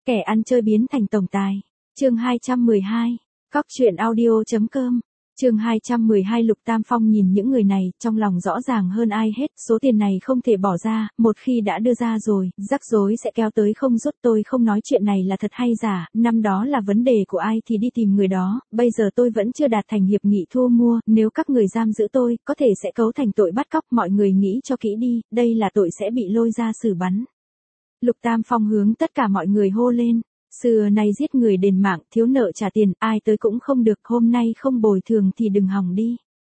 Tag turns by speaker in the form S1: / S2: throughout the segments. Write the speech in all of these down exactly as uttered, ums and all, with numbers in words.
S1: Kẻ ăn chơi biến thành tổng tài. Chương hai trăm mười hai. Cóc truyện audio.com. Chương hai trăm mười hai. Lục Tam Phong nhìn những người này, trong lòng rõ ràng hơn ai hết, số tiền này không thể bỏ ra, một khi đã đưa ra rồi, rắc rối sẽ kéo tới không dứt. Tôi không nói chuyện này là thật hay giả, năm đó là vấn đề của ai thì đi tìm người đó, bây giờ tôi vẫn chưa đạt thành hiệp nghị thu mua, nếu các người giam giữ tôi, có thể sẽ cấu thành tội bắt cóc. Mọi người nghĩ cho kỹ đi, đây là tội sẽ bị lôi ra xử bắn. Lục Tam Phong hướng tất cả mọi người hô lên. Xưa nay giết người đền mạng, thiếu nợ trả tiền, ai tới cũng không được, hôm nay không bồi thường thì đừng hòng đi.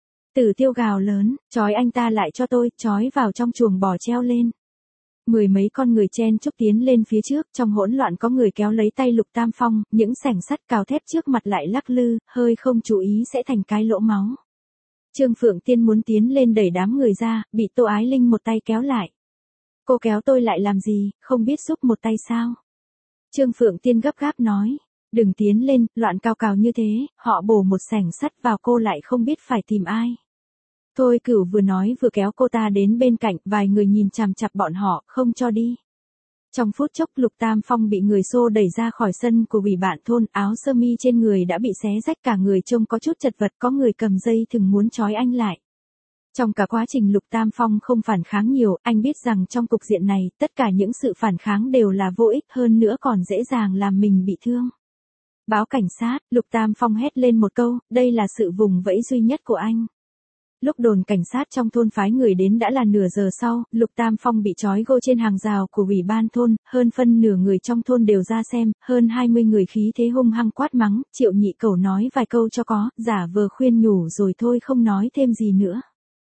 S1: Tử Tiêu gào lớn, trói anh ta lại cho tôi, trói vào trong chuồng bò treo lên. Mười mấy con người chen chúc tiến lên phía trước, trong hỗn loạn có người kéo lấy tay Lục Tam Phong, những sảnh sắt cào thép trước mặt lại lắc lư, hơi không chú ý sẽ thành cái lỗ máu. Trương Phượng Tiên muốn tiến lên đẩy đám người ra, bị Tô Ái Linh một tay kéo lại. Cô kéo tôi lại làm gì, không biết giúp một tay sao? Trương Phượng Tiên gấp gáp nói, đừng tiến lên, loạn cao cào như thế, họ bổ một sảnh sắt vào cô lại không biết phải tìm ai. Thôi Cửu vừa nói vừa kéo cô ta đến bên cạnh, vài người nhìn chằm chằm bọn họ, không cho đi. Trong phút chốc Lục Tam Phong bị người xô đẩy ra khỏi sân của ủy ban thôn, áo sơ mi trên người đã bị xé rách, cả người trông có chút chật vật, có người cầm dây thừng muốn trói anh lại. Trong cả quá trình Lục Tam Phong không phản kháng nhiều, anh biết rằng trong cục diện này, tất cả những sự phản kháng đều là vô ích, hơn nữa còn dễ dàng làm mình bị thương. Báo cảnh sát, Lục Tam Phong hét lên một câu, đây là sự vùng vẫy duy nhất của anh. Lúc đồn cảnh sát trong thôn phái người đến đã là nửa giờ sau, Lục Tam Phong bị trói gô trên hàng rào của ủy ban thôn, hơn phân nửa người trong thôn đều ra xem, hơn hai mươi người khí thế hung hăng quát mắng, Triệu Nhị Cẩu nói vài câu cho có, giả vờ khuyên nhủ rồi thôi không nói thêm gì nữa.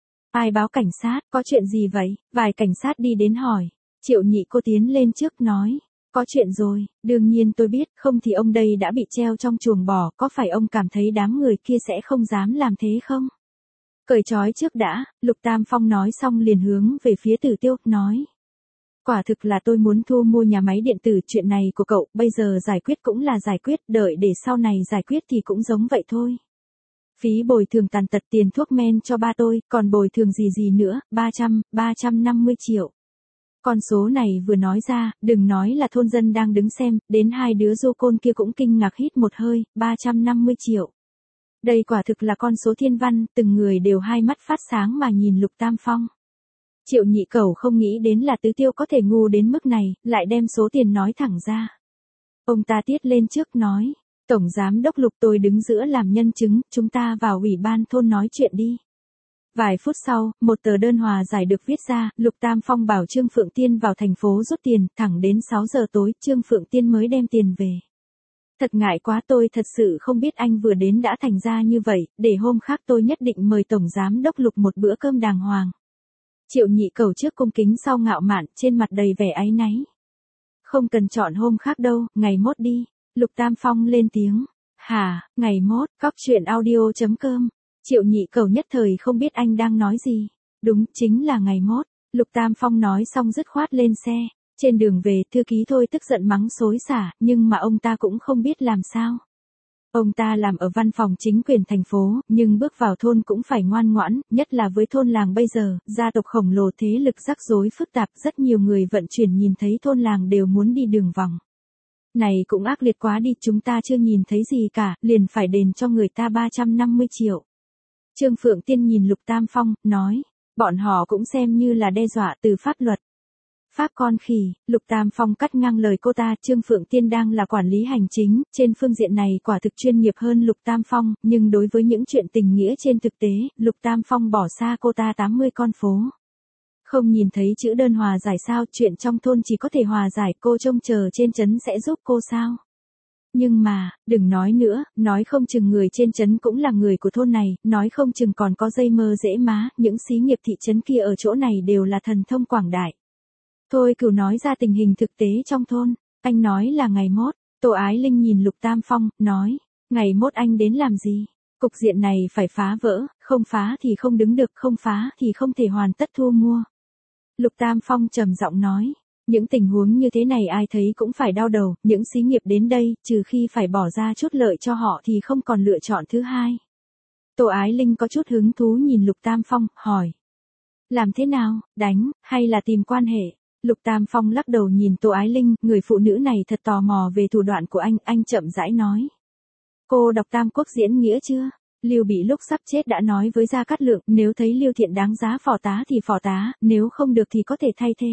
S1: Ai báo cảnh sát, có chuyện gì vậy? Vài cảnh sát đi đến hỏi. Triệu Nhị cô tiến lên trước nói. Có chuyện rồi, đương nhiên tôi biết, không thì ông đây đã bị treo trong chuồng bò, có phải ông cảm thấy đám người kia sẽ không dám làm thế không? Cởi trói trước đã, Lục Tam Phong nói xong liền hướng về phía Tử Tiêu, nói. Quả thực là tôi muốn thu mua nhà máy điện tử, chuyện này của cậu, bây giờ giải quyết cũng là giải quyết, đợi để sau này giải quyết thì cũng giống vậy thôi. Phí bồi thường tàn tật, tiền thuốc men cho ba tôi, còn bồi thường gì gì nữa, ba trăm, ba trăm năm mươi triệu. Con số này vừa nói ra, đừng nói là thôn dân đang đứng xem, đến hai đứa du côn kia cũng kinh ngạc hít một hơi, ba trăm năm mươi triệu. Đây quả thực là con số thiên văn, từng người đều hai mắt phát sáng mà nhìn Lục Tam Phong. Triệu Nhị Cẩu không nghĩ đến là Tứ Tiêu có thể ngu đến mức này, lại đem số tiền nói thẳng ra. Ông ta tiết lên trước nói. Tổng Giám đốc Lục, tôi đứng giữa làm nhân chứng, chúng ta vào ủy ban thôn nói chuyện đi. Vài phút sau, một tờ đơn hòa giải được viết ra, Lục Tam Phong bảo Trương Phượng Tiên vào thành phố rút tiền, thẳng đến sáu giờ tối, Trương Phượng Tiên mới đem tiền về. Thật ngại quá, tôi thật sự không biết anh vừa đến đã thành ra như vậy, để hôm khác tôi nhất định mời Tổng Giám đốc Lục một bữa cơm đàng hoàng. Triệu Nhị Cẩu trước cung kính sau ngạo mạn, trên mặt đầy vẻ áy náy. Không cần chọn hôm khác đâu, ngày mốt đi. Lục Tam Phong lên tiếng. Hả, ngày mốt, cóc truyện audio.com. Triệu Nhị Cẩu nhất thời không biết anh đang nói gì. Đúng, chính là ngày mốt. Lục Tam Phong nói xong dứt khoát lên xe. Trên đường về, thư ký Thôi tức giận mắng xối xả, nhưng mà ông ta cũng không biết làm sao. Ông ta làm ở văn phòng chính quyền thành phố, nhưng bước vào thôn cũng phải ngoan ngoãn, nhất là với thôn làng bây giờ, gia tộc khổng lồ, thế lực rắc rối phức tạp, rất nhiều người vận chuyển nhìn thấy thôn làng đều muốn đi đường vòng. Này cũng ác liệt quá đi, chúng ta chưa nhìn thấy gì cả, liền phải đền cho người ta ba trăm năm mươi triệu. Trương Phượng Tiên nhìn Lục Tam Phong, nói, bọn họ cũng xem như là đe dọa từ pháp luật. Pháp con khỉ, Lục Tam Phong cắt ngang lời cô ta, Trương Phượng Tiên đang là quản lý hành chính, trên phương diện này quả thực chuyên nghiệp hơn Lục Tam Phong, nhưng đối với những chuyện tình nghĩa trên thực tế, Lục Tam Phong bỏ xa cô ta tám mươi con phố. Không nhìn thấy chữ đơn hòa giải sao, chuyện trong thôn chỉ có thể hòa giải, cô trông chờ trên trấn sẽ giúp cô sao? Nhưng mà, đừng nói nữa, nói không chừng người trên trấn cũng là người của thôn này, nói không chừng còn có dây mơ dễ má, những xí nghiệp thị trấn kia ở chỗ này đều là thần thông quảng đại. Thôi Cửu nói ra tình hình thực tế trong thôn, anh nói là ngày mốt, Tô Ái Linh nhìn Lục Tam Phong, nói, ngày mốt anh đến làm gì? Cục diện này phải phá vỡ, không phá thì không đứng được, không phá thì không thể hoàn tất thu mua. Lục Tam Phong trầm giọng nói, những tình huống như thế này ai thấy cũng phải đau đầu, những xí nghiệp đến đây, trừ khi phải bỏ ra chút lợi cho họ thì không còn lựa chọn thứ hai. Tô Ái Linh có chút hứng thú nhìn Lục Tam Phong, hỏi. Làm thế nào, đánh, hay là tìm quan hệ? Lục Tam Phong lắc đầu nhìn Tô Ái Linh, người phụ nữ này thật tò mò về thủ đoạn của anh, anh chậm rãi nói. Cô đọc Tam Quốc diễn nghĩa chưa? Lưu Bị lúc sắp chết đã nói với Gia Cát Lượng, nếu thấy Lưu Thiện đáng giá phò tá thì phò tá, nếu không được thì có thể thay thế.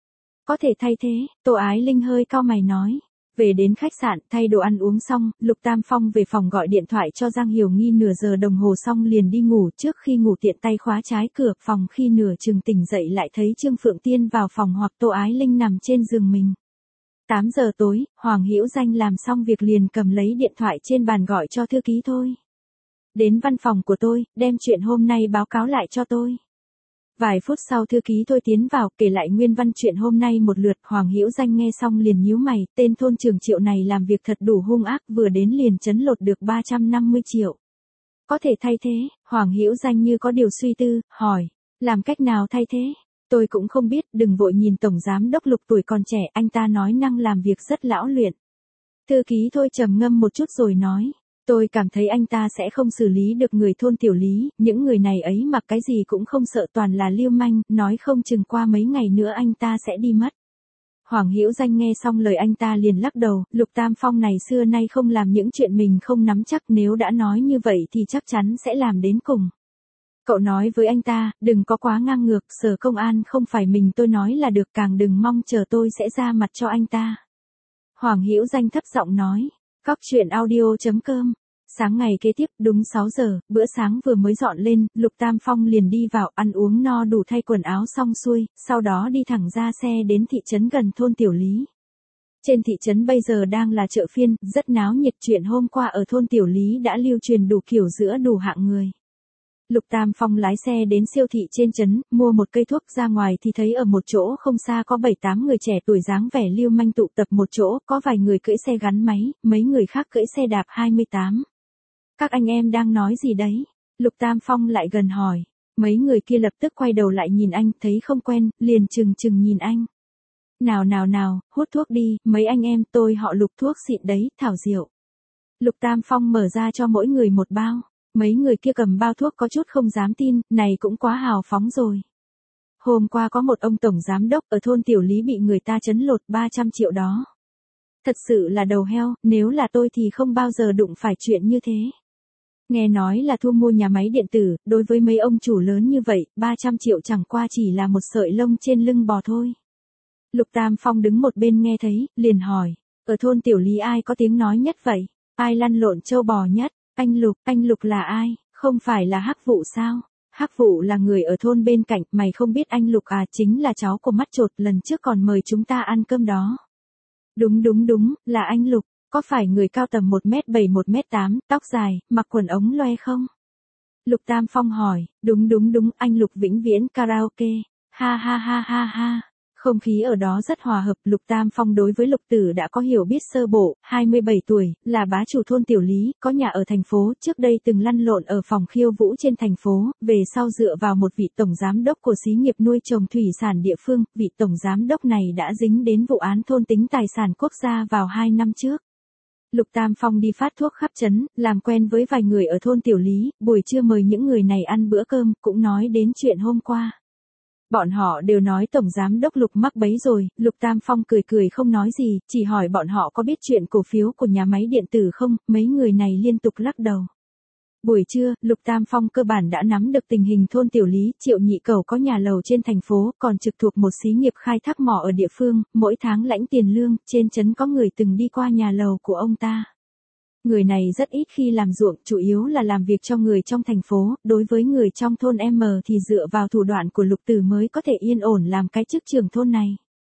S1: Có thể thay thế, Tô Ái Linh hơi cau mày nói. Về đến khách sạn, thay đồ ăn uống xong, Lục Tam Phong về phòng gọi điện thoại cho Giang Hiểu Nghi nửa giờ đồng hồ xong liền đi ngủ, trước khi ngủ tiện tay khóa trái cửa phòng, khi nửa chừng tỉnh dậy lại thấy Trương Phượng Tiên vào phòng hoặc Tô Ái Linh nằm trên giường mình. tám giờ tối, Hoàng Hữu Danh làm xong việc liền cầm lấy điện thoại trên bàn gọi cho thư ký Thôi. Đến văn phòng của tôi, đem chuyện hôm nay báo cáo lại cho tôi. Vài phút sau thư ký Thôi tiến vào, kể lại nguyên văn chuyện hôm nay một lượt. Hoàng Hữu Danh nghe xong liền nhíu mày, tên thôn trưởng Triệu này làm việc thật đủ hung ác, vừa đến liền trấn lột được ba trăm năm mươi triệu. Có thể thay thế, Hoàng Hữu Danh như có điều suy tư, hỏi, làm cách nào thay thế? Tôi cũng không biết, đừng vội nhìn Tổng Giám Đốc Lục tuổi còn trẻ, anh ta nói năng làm việc rất lão luyện. Thư ký Thôi trầm ngâm một chút rồi nói. Tôi cảm thấy anh ta sẽ không xử lý được người thôn Tiểu Lý, những người này ấy mặc cái gì cũng không sợ, toàn là lưu manh, nói không chừng qua mấy ngày nữa anh ta sẽ đi mất. Hoàng Hữu Danh nghe xong lời anh ta liền lắc đầu, Lục Tam Phong này xưa nay không làm những chuyện mình không nắm chắc, nếu đã nói như vậy thì chắc chắn sẽ làm đến cùng. Cậu nói với anh ta, đừng có quá ngang ngược, Sở Công an không phải mình tôi nói là được, càng đừng mong chờ tôi sẽ ra mặt cho anh ta. Hoàng Hữu Danh thấp giọng nói. Cóc truyện audio chấm com. Sáng ngày kế tiếp, đúng sáu giờ, bữa sáng vừa mới dọn lên, Lục Tam Phong liền đi vào, ăn uống no đủ thay quần áo xong xuôi, sau đó đi thẳng ra xe đến thị trấn gần thôn Tiểu Lý. Trên thị trấn bây giờ đang là chợ phiên, rất náo nhiệt, chuyện hôm qua ở thôn Tiểu Lý đã lưu truyền đủ kiểu giữa đủ hạng người. Lục Tam Phong lái xe đến siêu thị trên trấn, mua một cây thuốc, ra ngoài thì thấy ở một chỗ không xa có bảy tám người trẻ tuổi dáng vẻ lưu manh tụ tập một chỗ, có vài người cưỡi xe gắn máy, mấy người khác cưỡi xe đạp hai mươi tám. Các anh em đang nói gì đấy? Lục Tam Phong lại gần hỏi. Mấy người kia lập tức quay đầu lại nhìn anh, thấy không quen, liền chừng chừng nhìn anh. Nào nào nào, hút thuốc đi, mấy anh em tôi họ Lục, thuốc xịn đấy, thảo diệu. Lục Tam Phong mở ra cho mỗi người một bao. Mấy người kia cầm bao thuốc có chút không dám tin, này cũng quá hào phóng rồi. Hôm qua có một ông tổng giám đốc ở thôn Tiểu Lý bị người ta trấn lột ba trăm triệu đó. Thật sự là đầu heo, nếu là tôi thì không bao giờ đụng phải chuyện như thế. Nghe nói là thu mua nhà máy điện tử, đối với mấy ông chủ lớn như vậy, ba trăm triệu chẳng qua chỉ là một sợi lông trên lưng bò thôi. Lục Tam Phong đứng một bên nghe thấy, liền hỏi, ở thôn Tiểu Lý ai có tiếng nói nhất vậy? Ai lăn lộn trâu bò nhất? Anh Lục, anh Lục là ai? Không phải là Hắc Vụ sao? Hắc Vụ là người ở thôn bên cạnh, mày không biết anh Lục à, chính là cháu của mắt chột, lần trước còn mời chúng ta ăn cơm đó. Đúng đúng đúng, là anh Lục, có phải người cao tầm một mét bảy một mét tám, tóc dài, mặc quần ống loe không? Lục Tam Phong hỏi, đúng đúng đúng, anh Lục vĩnh viễn karaoke, ha ha ha ha ha. Không khí ở đó rất hòa hợp, Lục Tam Phong đối với Lục Tử đã có hiểu biết sơ bộ, hai mươi bảy tuổi, là bá chủ thôn Tiểu Lý, có nhà ở thành phố, trước đây từng lăn lộn ở phòng khiêu vũ trên thành phố, về sau dựa vào một vị tổng giám đốc của xí nghiệp nuôi trồng thủy sản địa phương, vị tổng giám đốc này đã dính đến vụ án thôn tính tài sản quốc gia vào hai năm trước. Lục Tam Phong đi phát thuốc khắp trấn, làm quen với vài người ở thôn Tiểu Lý, buổi trưa mời những người này ăn bữa cơm, cũng nói đến chuyện hôm qua. Bọn họ đều nói tổng giám đốc Lục mắc bẫy rồi, Lục Tam Phong cười cười không nói gì, chỉ hỏi bọn họ có biết chuyện cổ phiếu của nhà máy điện tử không, mấy người này liên tục lắc đầu. Buổi trưa, Lục Tam Phong cơ bản đã nắm được tình hình thôn Tiểu Lý, Triệu Nhị Cẩu có nhà lầu trên thành phố, còn trực thuộc một xí nghiệp khai thác mỏ ở địa phương, mỗi tháng lãnh tiền lương, trên trấn có người từng đi qua nhà lầu của ông ta. Người này rất ít khi làm ruộng, chủ yếu là làm việc cho người trong thành phố, đối với người trong thôn M thì dựa vào thủ đoạn của Lục Tử mới có thể yên ổn làm cái chức trưởng thôn này.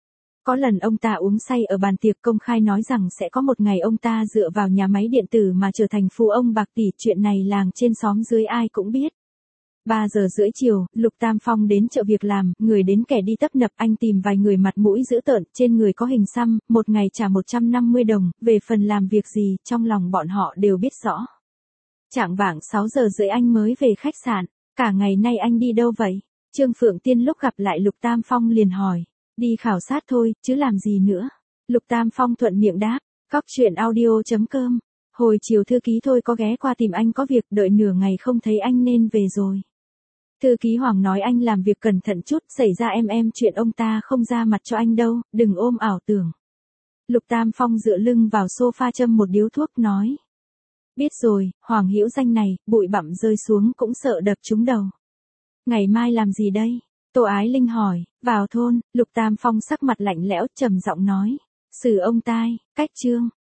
S1: Có lần ông ta uống say ở bàn tiệc công khai nói rằng sẽ có một ngày ông ta dựa vào nhà máy điện tử mà trở thành phú ông bạc tỷ, chuyện này làng trên xóm dưới ai cũng biết. ba giờ rưỡi chiều, Lục Tam Phong đến chợ việc làm, người đến kẻ đi tấp nập, anh tìm vài người mặt mũi dữ tợn, trên người có hình xăm, một ngày trả một trăm năm mươi đồng, về phần làm việc gì, trong lòng bọn họ đều biết rõ. Chạng vạng sáu giờ rưỡi anh mới về khách sạn, cả ngày nay anh đi đâu vậy? Trương Phượng Tiên lúc gặp lại Lục Tam Phong liền hỏi, đi khảo sát thôi, chứ làm gì nữa? Lục Tam Phong thuận miệng đáp, cóc truyện audio chấm com. Hồi chiều thư ký Thôi có ghé qua tìm anh có việc, đợi nửa ngày không thấy anh nên về rồi. Thư ký Hoàng nói anh làm việc cẩn thận chút, xảy ra em em chuyện ông ta không ra mặt cho anh đâu, đừng ôm ảo tưởng. Lục Tam Phong dựa lưng vào sofa châm một điếu thuốc nói. Biết rồi, Hoàng hữu danh này, bụi bặm rơi xuống cũng sợ đập trúng đầu. Ngày mai làm gì đây? Tô Ái Linh hỏi, vào thôn, Lục Tam Phong sắc mặt lạnh lẽo trầm giọng nói. Xử ông tai, cách trương,